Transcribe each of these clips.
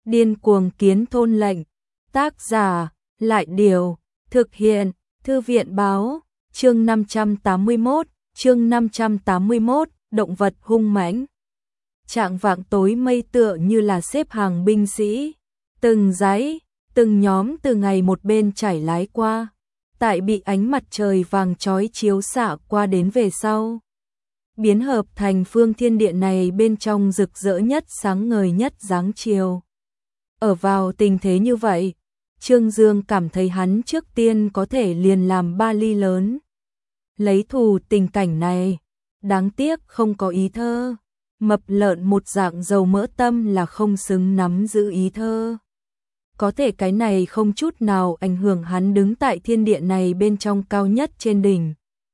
Điên cuồng kiến thôn lệnh. Tác giả, Lại Điều, thực hiện, Thư viện Báo, chương 581, động vật hung mãnh. Trạng vạng tối mây tựa như là xếp hàng binh sĩ, từng dãy, từng nhóm từ ngày một bên chảy lái qua, tại bị ánh mặt trời vàng chói chiếu xạ qua đến về sau. Biến hợp thành phương thiên địa này bên trong rực rỡ nhất sáng ngời nhất dáng chiều. Ở vào tình thế như vậy, Trương Dương cảm thấy hắn trước tiên có thể liền làm ba ly lớn. Lấy thù tình cảnh này, đáng tiếc không có ý thơ. Mập lợn một dạng dầu mỡ tâm là không xứng nắm giữ ý thơ. Có thể cái này không chút nào ảnh hưởng hắn đứng tại thiên địa này bên trong cao nhất trên đỉnh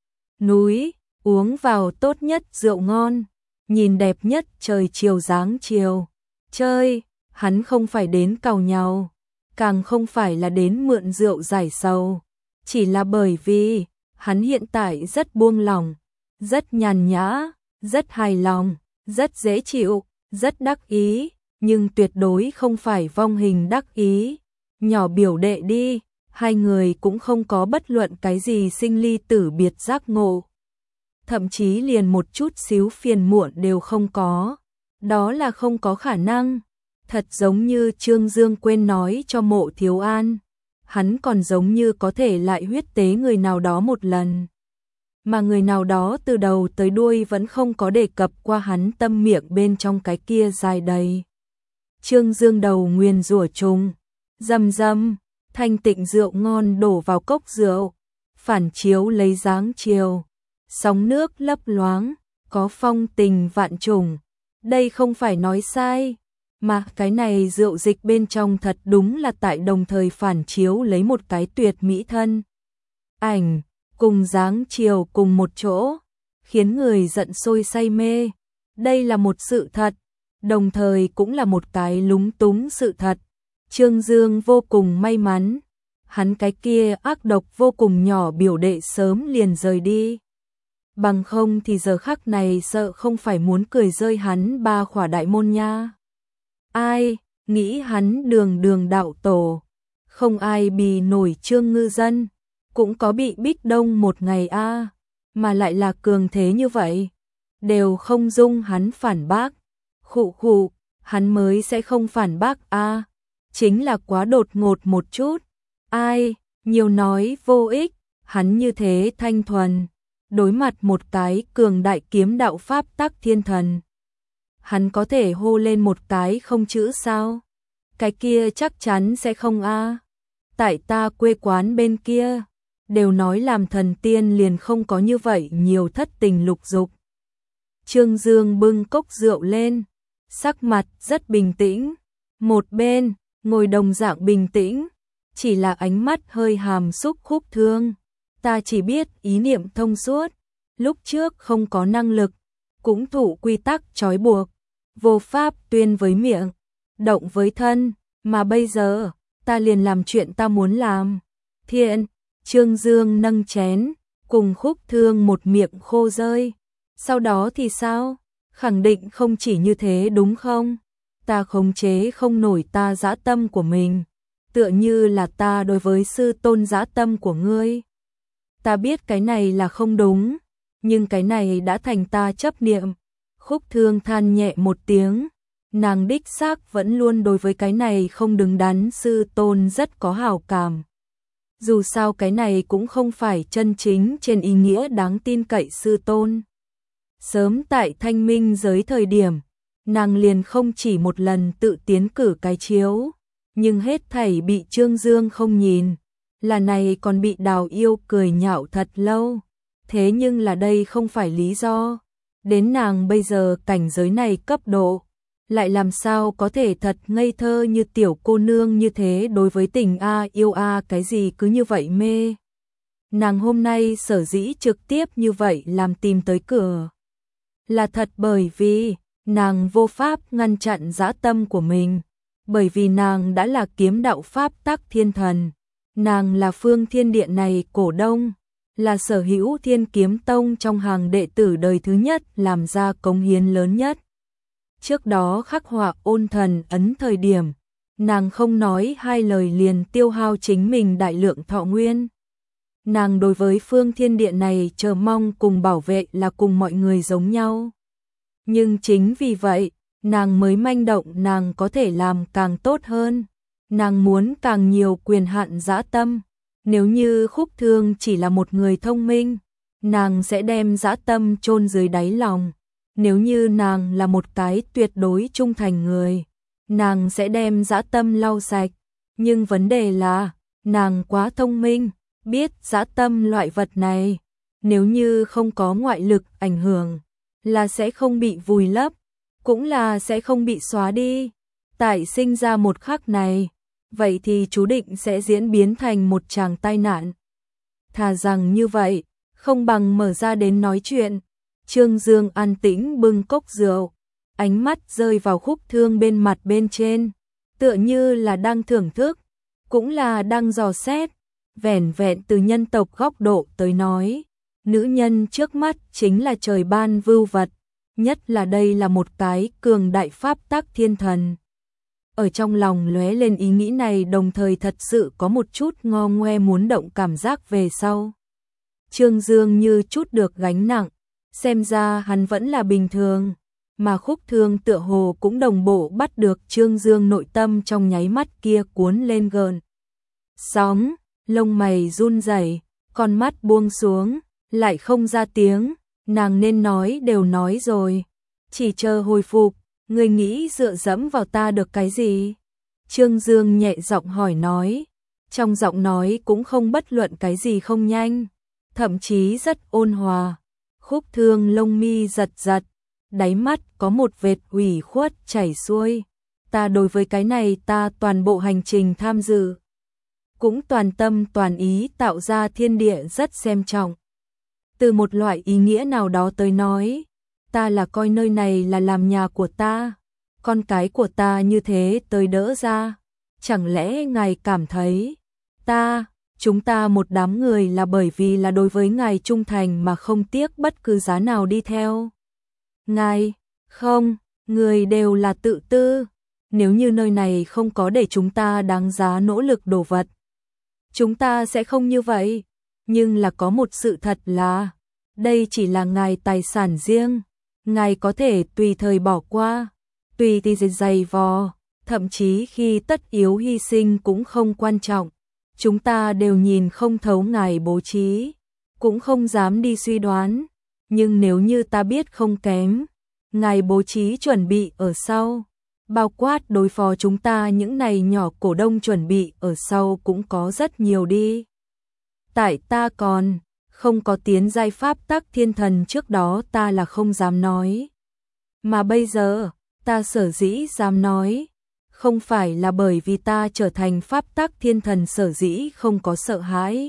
núi, uống vào tốt nhất rượu ngon, nhìn đẹp nhất trời chiều dáng chiều. Chơi, hắn không phải đến càu nhàu, càng không phải là đến mượn rượu giải sầu, chỉ là bởi vì hắn hiện tại rất buông lỏng, rất nhàn nhã, rất hài lòng, rất dễ chịu, rất đắc ý, nhưng tuyệt đối không phải vong hình đắc ý. Nhỏ biểu đệ đi, hai người cũng không có bất luận cái gì sinh ly tử biệt giác ngộ. Thậm chí liền một chút xíu phiền muộn đều không có. Đó là không có khả năng. Thật giống như Trương Dương quên nói cho Mộ Thiếu An. Hắn còn giống như có thể lại huyết tế người nào đó một lần. Mà người nào đó từ đầu tới đuôi vẫn không có đề cập qua hắn tâm miệng bên trong cái kia dài đầy. Trương Dương đầu nguyền rủa trùng, rầm rầm, thanh tịnh rượu ngon đổ vào cốc rượu, phản chiếu lấy dáng chiều, sóng nước lấp loáng, có phong tình vạn trùng. Đây không phải nói sai, mà cái này rượu dịch bên trong thật đúng là tại đồng thời phản chiếu lấy một cái tuyệt mỹ thân ảnh, cùng dáng chiều cùng một chỗ, khiến người giận sôi say mê. Đây là một sự thật, đồng thời cũng là một cái lúng túng sự thật. Trương Dương vô cùng may mắn, hắn cái kia ác độc vô cùng nhỏ biểu đệ sớm liền rời đi. Bằng không thì giờ khắc này sợ không phải muốn cười rơi hắn ba khỏa đại môn nha. Ai, nghĩ hắn đường đường đạo tổ, không ai bì nổi Trương Ngư Dân, cũng có bị Bích Đông một ngày a, mà lại là cường thế như vậy, đều không dung hắn phản bác. Khụ khụ, hắn mới sẽ không phản bác a, chính là quá đột ngột một chút. Ai, nhiều nói vô ích, hắn như thế thanh thuần, đối mặt một cái cường đại kiếm đạo pháp tắc thiên thần. Hắn có thể hô lên một cái không chữ sao? Cái kia chắc chắn sẽ không a. Tại ta quê quán bên kia, đều nói làm thần tiên liền không có như vậy nhiều thất tình lục dục. Trương Dương bưng cốc rượu lên, sắc mặt rất bình tĩnh. Một bên, ngồi đồng dạng bình tĩnh, chỉ là ánh mắt hơi hàm xúc Khúc Thương. Ta chỉ biết ý niệm thông suốt, lúc trước không có năng lực, cũng thụ quy tắc trói buộc, vô pháp tuyên với miệng, động với thân, mà bây giờ, ta liền làm chuyện ta muốn làm. Thiện, Trương Dương nâng chén, cùng Khúc Thương một miệng khô rơi. Sau đó thì sao? Khẳng định không chỉ như thế đúng không? Ta khống chế không nổi ta dã tâm của mình, tựa như là ta đối với sư tôn dã tâm của ngươi. Ta biết cái này là không đúng, nhưng cái này đã thành ta chấp niệm. Khúc Thương than nhẹ một tiếng, nàng đích xác vẫn luôn đối với cái này không đứng đắn sư tôn rất có hảo cảm. Dù sao cái này cũng không phải chân chính trên ý nghĩa đáng tin cậy sư tôn. Sớm tại Thanh Minh giới thời điểm, nàng liền không chỉ một lần tự tiến cử cái chiếu, nhưng hết thảy bị Trương Dương không nhìn, là này còn bị Đào Yêu cười nhạo thật lâu. Thế nhưng là đây không phải lý do, đến nàng bây giờ cảnh giới này cấp độ, lại làm sao có thể thật ngây thơ như tiểu cô nương như thế đối với tình a yêu a cái gì cứ như vậy mê. Nàng hôm nay sở dĩ trực tiếp như vậy làm tìm tới cửa, là thật bởi vì nàng vô pháp ngăn chặn dã tâm của mình, bởi vì nàng đã là kiếm đạo pháp tắc thiên thần, nàng là phương thiên địa này cổ đông, là sở hữu Thiên Kiếm Tông trong hàng đệ tử đời thứ nhất làm ra cống hiến lớn nhất. Trước đó khắc họa ôn thần ấn thời điểm, nàng không nói hai lời liền tiêu hao chính mình đại lượng thọ nguyên. Nàng đối với phương thiên địa này chờ mong cùng bảo vệ là cùng mọi người giống nhau. Nhưng chính vì vậy, nàng mới manh động, nàng có thể làm càng tốt hơn. Nàng muốn càng nhiều quyền hạn dã tâm. Nếu như Khúc Thương chỉ là một người thông minh, nàng sẽ đem dã tâm chôn dưới đáy lòng. Nếu như nàng là một cái tuyệt đối trung thành người, nàng sẽ đem dã tâm lau sạch. Nhưng vấn đề là, nàng quá thông minh, biết dã tâm loại vật này, nếu như không có ngoại lực ảnh hưởng, là sẽ không bị vùi lấp, cũng là sẽ không bị xóa đi. Tại sinh ra một khắc này, vậy thì chú định sẽ diễn biến thành một tràng tai nạn. Thà rằng như vậy, không bằng mở ra đến nói chuyện. Trương Dương an tĩnh bưng cốc rượu, ánh mắt rơi vào Khúc Thương bên mặt bên trên, tựa như là đang thưởng thức, cũng là đang dò xét. Vẻn vẹn từ nhân tộc góc độ tới nói, nữ nhân trước mắt chính là trời ban vưu vật, nhất là đây là một cái cường đại pháp tắc thiên thần. Ở trong lòng lóe lên ý nghĩ này, đồng thời thật sự có một chút ngo ngoe muốn động cảm giác về sau. Trương Dương như chút được gánh nặng, xem ra hắn vẫn là bình thường, mà Khúc Thương tựa hồ cũng đồng bộ bắt được Trương Dương nội tâm trong nháy mắt kia cuốn lên gợn sóng, lông mày run rẩy, con mắt buông xuống, lại không ra tiếng. Nàng nên nói đều nói rồi, chỉ chờ hồi phục. Ngươi nghĩ dựa dẫm vào ta được cái gì? Trương Dương nhẹ giọng hỏi nói, trong giọng nói cũng không bất luận cái gì không nhanh, thậm chí rất ôn hòa. Khúc Thương lông mi giật giật, đáy mắt có một vệt ủy khuất chảy xuôi. Ta đối với cái này ta toàn bộ hành trình tham dự, cũng toàn tâm toàn ý tạo ra thiên địa rất xem trọng. Từ một loại ý nghĩa nào đó tới nói, ta là coi nơi này là làm nhà của ta, con cái của ta như thế tới đỡ ra. Chẳng lẽ ngài cảm thấy chúng ta một đám người là bởi vì là đối với ngài trung thành mà không tiếc bất cứ giá nào đi theo ngài? Không, người đều là tự tư. Nếu như nơi này không có để chúng ta đáng giá nỗ lực đồ vật, chúng ta sẽ không như vậy. Nhưng là có một sự thật là, đây chỉ là ngài tài sản riêng, ngài có thể tùy thời bỏ qua, tùy giày vò, thậm chí khi tất yếu hy sinh cũng không quan trọng. Chúng ta đều nhìn không thấu ngài bố trí, cũng không dám đi suy đoán, nhưng nếu như ta biết không kém, ngài bố trí chuẩn bị ở sau, bao quát đối phó chúng ta những này nhỏ cổ đông chuẩn bị ở sau cũng có rất nhiều đi. Tại ta còn không có tiến giai pháp tắc thiên thần trước đó ta là không dám nói. Mà bây giờ, ta sở dĩ dám nói, không phải là bởi vì ta trở thành pháp tắc thiên thần sở dĩ không có sợ hãi,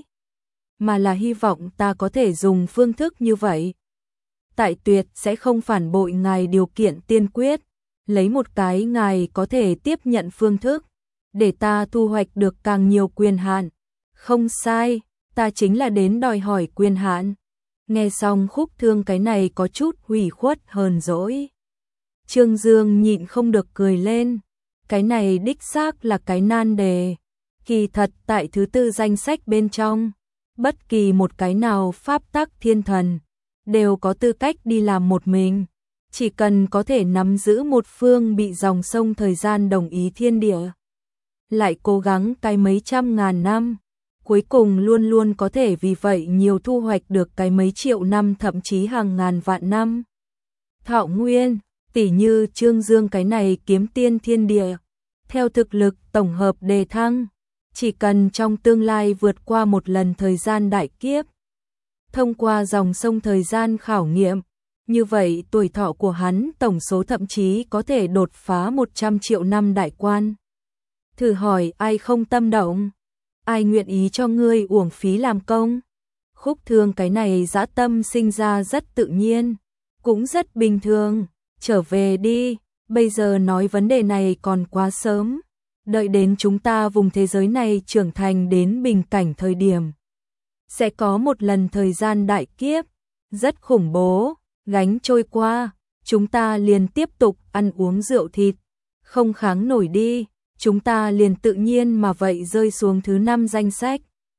mà là hy vọng ta có thể dùng phương thức như vậy. Tại tuyệt sẽ không phản bội ngài điều kiện tiên quyết, lấy một cái ngài có thể tiếp nhận phương thức, để ta thu hoạch được càng nhiều quyền hạn. Không sai, ta chính là đến đòi hỏi quyền hạn. Nghe xong Khúc Thương cái này có chút hủy khuất hờn dỗi, Trương Dương nhịn không được cười lên. Cái này đích xác là cái nan đề. Kỳ thật tại thứ tư danh sách bên trong, bất kỳ một cái nào pháp tắc thiên thần đều có tư cách đi làm một mình. Chỉ cần có thể nắm giữ một phương bị dòng sông thời gian đồng ý thiên địa, lại cố gắng cái mấy trăm ngàn năm, cuối cùng luôn luôn có thể vì vậy nhiều thu hoạch được cái mấy triệu năm thậm chí hàng ngàn vạn năm thọ nguyên. Tỉ như Trương Dương cái này kiếm tiên thiên địa, theo thực lực tổng hợp đề thăng, chỉ cần trong tương lai vượt qua một lần thời gian đại kiếp, thông qua dòng sông thời gian khảo nghiệm, như vậy tuổi thọ của hắn tổng số thậm chí có thể đột phá 100 triệu năm đại quan. Thử hỏi ai không tâm động? Ai nguyện ý cho ngươi uổng phí làm công? Khúc Thương cái này dã tâm sinh ra rất tự nhiên, cũng rất bình thường. Trở về đi, bây giờ nói vấn đề này còn quá sớm. Đợi đến chúng ta vùng thế giới này trưởng thành đến bình cảnh thời điểm, sẽ có một lần thời gian đại kiếp, rất khủng bố, gánh trôi qua, chúng ta liền tiếp tục ăn uống rượu thịt, không kháng nổi đi. chúng ta liền tự nhiên mà vậy rơi xuống thứ 5 danh sách.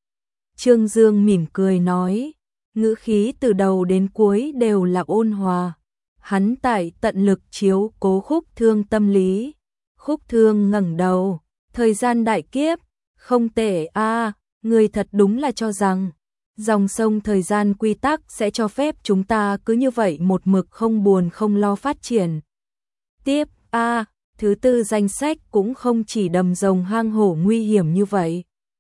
Trương Dương mỉm cười nói, ngữ khí từ đầu đến cuối đều là ôn hòa. Hắn tại tận lực chiếu cố Khúc Thương tâm lý. Khúc Thương ngẩng đầu, thời gian đại kiếp, không tệ a, người thật đúng là cho rằng dòng sông thời gian quy tắc sẽ cho phép chúng ta cứ như vậy một mực không buồn không lo phát triển. Tiếp a, thứ 4 danh sách cũng không chỉ đầm rồng hang hổ nguy hiểm như vậy.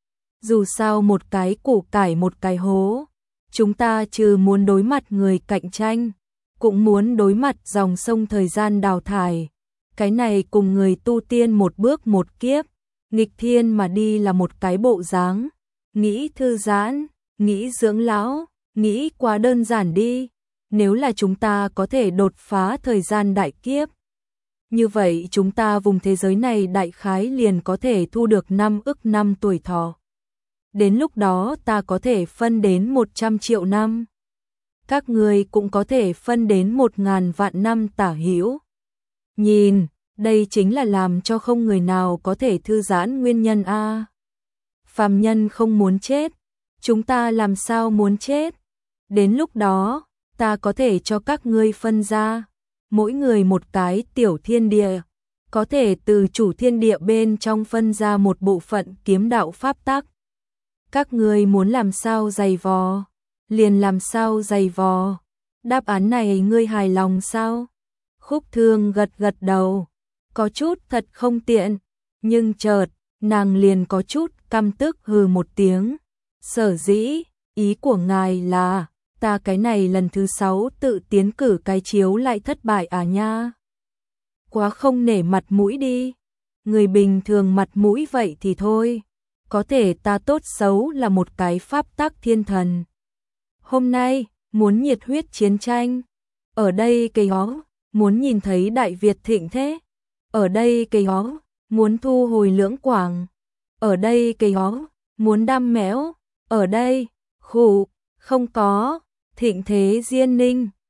Dù sao một cái củ cải một cái hố, chúng ta trừ muốn đối mặt người cạnh tranh, cũng muốn đối mặt dòng sông thời gian đào thải. Cái này cùng người tu tiên một bước một kiếp, nghịch thiên mà đi là một cái bộ dáng. Nghĩ thư giãn, nghĩ dưỡng lão, nghĩ quá đơn giản đi. Nếu là chúng ta có thể đột phá thời gian đại kiếp, như vậy chúng ta vùng thế giới này đại khái liền có thể thu được 5 ức năm tuổi thọ. Đến lúc đó ta có thể phân đến 100 triệu năm. Các người cũng có thể phân đến 1.000 vạn năm tả hữu. Nhìn, đây chính là làm cho không người nào có thể thư giãn nguyên nhân a. Phàm nhân không muốn chết, chúng ta làm sao muốn chết? Đến lúc đó, ta có thể cho các ngươi phân ra, mỗi người một cái tiểu thiên địa, có thể từ chủ thiên địa bên trong phân ra một bộ phận kiếm đạo pháp tắc. Các ngươi muốn làm sao dày vò, liền làm sao dày vò. Đáp án này ngươi hài lòng sao? Khúc Thương gật gật đầu, có chút thật không tiện, nhưng chợt, nàng liền có chút căm tức hừ một tiếng. Sở dĩ, ý của ngài là, ta cái này lần thứ 6 tự tiến cử cái chiếu lại thất bại à nha? Quá không nể mặt mũi đi. Người bình thường mặt mũi vậy thì thôi. Có thể ta tốt xấu là một cái pháp tắc thiên thần. Hôm nay, muốn nhiệt huyết chiến tranh. Ở đây cây hó, muốn nhìn thấy Đại Việt thịnh thế. Ở đây cây hó, muốn thu hồi Lưỡng Quảng. Ở đây cây hó, muốn đam mẽo. Ở đây, khủ, không có, thịnh thế Diên Ninh.